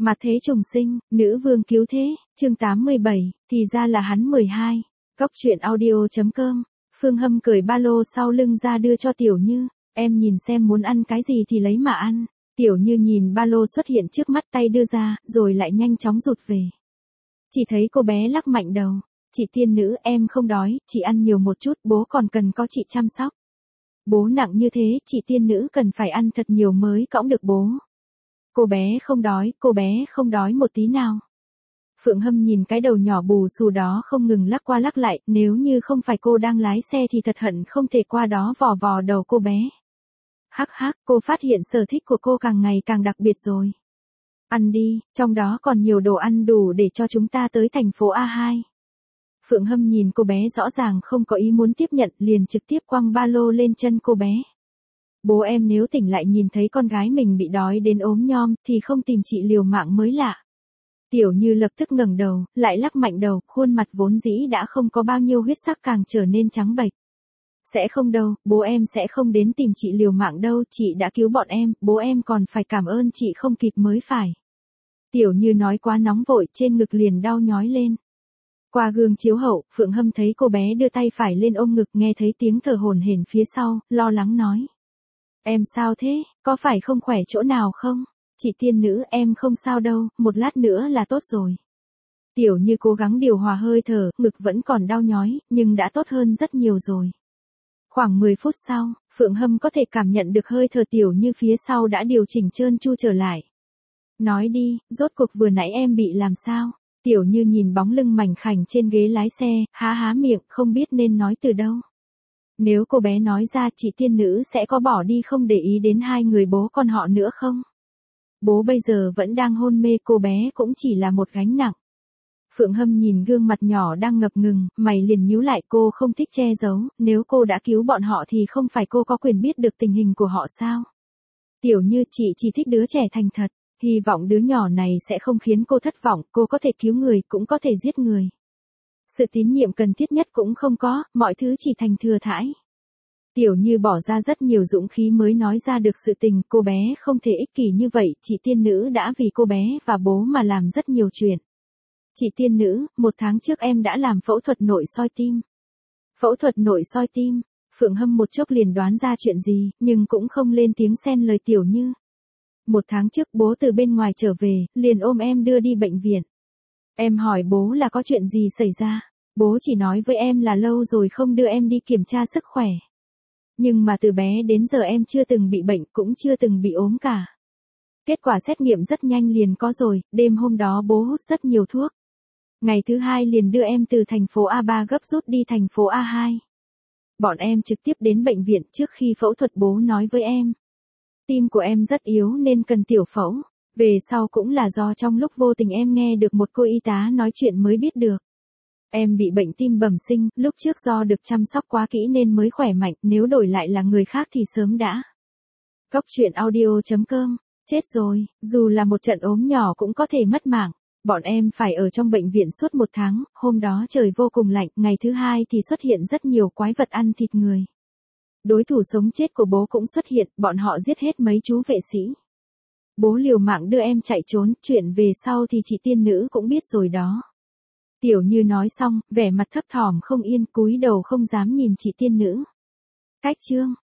Mặt thế trùng sinh, nữ vương cứu thế, chương 87, thì ra là hắn 12. Cóc truyện audio.com. Phương Hâm cởi ba lô sau lưng ra đưa cho Tiểu Như, em nhìn xem muốn ăn cái gì thì lấy mà ăn. Tiểu Như nhìn ba lô xuất hiện trước mắt tay đưa ra, rồi lại nhanh chóng rụt về. Chỉ thấy cô bé lắc mạnh đầu, chị tiên nữ em không đói, chị ăn nhiều một chút, bố còn cần có chị chăm sóc. Bố nặng như thế, chị tiên nữ cần phải ăn thật nhiều mới cõng được bố. Cô bé không đói một tí nào. Phượng Hâm nhìn cái đầu nhỏ bù xù đó không ngừng lắc qua lắc lại, nếu như không phải cô đang lái xe thì thật hận không thể qua đó vò vò đầu cô bé. Hắc hắc, cô phát hiện sở thích của cô càng ngày càng đặc biệt rồi. Ăn đi, trong đó còn nhiều đồ ăn đủ để cho chúng ta tới thành phố A2. Phượng Hâm nhìn cô bé rõ ràng không có ý muốn tiếp nhận, liền trực tiếp quăng ba lô lên chân cô bé. Bố em nếu tỉnh lại nhìn thấy con gái mình bị đói đến ốm nhom thì không tìm chị liều mạng mới lạ. Tiểu Như lập tức ngẩng đầu, lại lắc mạnh đầu, khuôn mặt vốn dĩ đã không có bao nhiêu huyết sắc càng trở nên trắng bệch. Sẽ không đâu, bố em sẽ không đến tìm chị liều mạng đâu, chị đã cứu bọn em, bố em còn phải cảm ơn chị không kịp mới phải. Tiểu Như nói quá nóng vội, trên ngực liền đau nhói lên. Qua gương chiếu hậu, Phượng Hâm thấy cô bé đưa tay phải lên ôm ngực, nghe thấy tiếng thở hổn hển phía sau, lo lắng nói. Em sao thế, có phải không khỏe chỗ nào không? Chị tiên nữ em không sao đâu, một lát nữa là tốt rồi. Tiểu Như cố gắng điều hòa hơi thở, ngực vẫn còn đau nhói, nhưng đã tốt hơn rất nhiều rồi. Khoảng 10 phút sau, Phượng Hâm có thể cảm nhận được hơi thở Tiểu Như phía sau đã điều chỉnh trơn tru trở lại. Nói đi, rốt cuộc vừa nãy em bị làm sao? Tiểu Như nhìn bóng lưng mảnh khảnh trên ghế lái xe, há miệng, không biết nên nói từ đâu. Nếu cô bé nói ra chị tiên nữ sẽ có bỏ đi không để ý đến hai người bố con họ nữa không? Bố bây giờ vẫn đang hôn mê, cô bé cũng chỉ là một gánh nặng. Phượng Hâm nhìn gương mặt nhỏ đang ngập ngừng, mày liền nhíu lại, cô không thích che giấu, nếu cô đã cứu bọn họ thì không phải cô có quyền biết được tình hình của họ sao? Tiểu Như chị chỉ thích đứa trẻ thành thật, hy vọng đứa nhỏ này sẽ không khiến cô thất vọng, cô có thể cứu người cũng có thể giết người. Sự tín nhiệm cần thiết nhất cũng không có, mọi thứ chỉ thành thừa thãi. Tiểu Như bỏ ra rất nhiều dũng khí mới nói ra được sự tình, cô bé không thể ích kỷ như vậy, chị tiên nữ đã vì cô bé và bố mà làm rất nhiều chuyện. Chị tiên nữ, 1 tháng trước em đã làm phẫu thuật nội soi tim. Phẫu thuật nội soi tim, Phượng Hâm một chốc liền đoán ra chuyện gì, nhưng cũng không lên tiếng xen lời Tiểu Như. 1 tháng trước bố từ bên ngoài trở về, liền ôm em đưa đi bệnh viện. Em hỏi bố là có chuyện gì xảy ra, bố chỉ nói với em là lâu rồi không đưa em đi kiểm tra sức khỏe. Nhưng mà từ bé đến giờ em chưa từng bị bệnh, cũng chưa từng bị ốm cả. Kết quả xét nghiệm rất nhanh liền có rồi, đêm hôm đó bố hút rất nhiều thuốc. Ngày thứ 2 liền đưa em từ thành phố A3 gấp rút đi thành phố A2. Bọn em trực tiếp đến bệnh viện, trước khi phẫu thuật bố nói với em. Tim của em rất yếu nên cần tiểu phẫu. Về sau cũng là do trong lúc vô tình em nghe được một cô y tá nói chuyện mới biết được. Em bị bệnh tim bẩm sinh, lúc trước do được chăm sóc quá kỹ nên mới khỏe mạnh, nếu đổi lại là người khác thì sớm đã. Cóc truyện audio.com, chết rồi, dù là một trận ốm nhỏ cũng có thể mất mạng. Bọn em phải ở trong bệnh viện suốt 1 tháng, hôm đó trời vô cùng lạnh, ngày thứ 2 thì xuất hiện rất nhiều quái vật ăn thịt người. Đối thủ sống chết của bố cũng xuất hiện, bọn họ giết hết mấy chú vệ sĩ. Bố liều mạng đưa em chạy trốn, chuyện về sau thì chị tiên nữ cũng biết rồi đó. Tiểu Như nói xong, vẻ mặt thấp thỏm không yên, cúi đầu không dám nhìn chị tiên nữ. Cách chương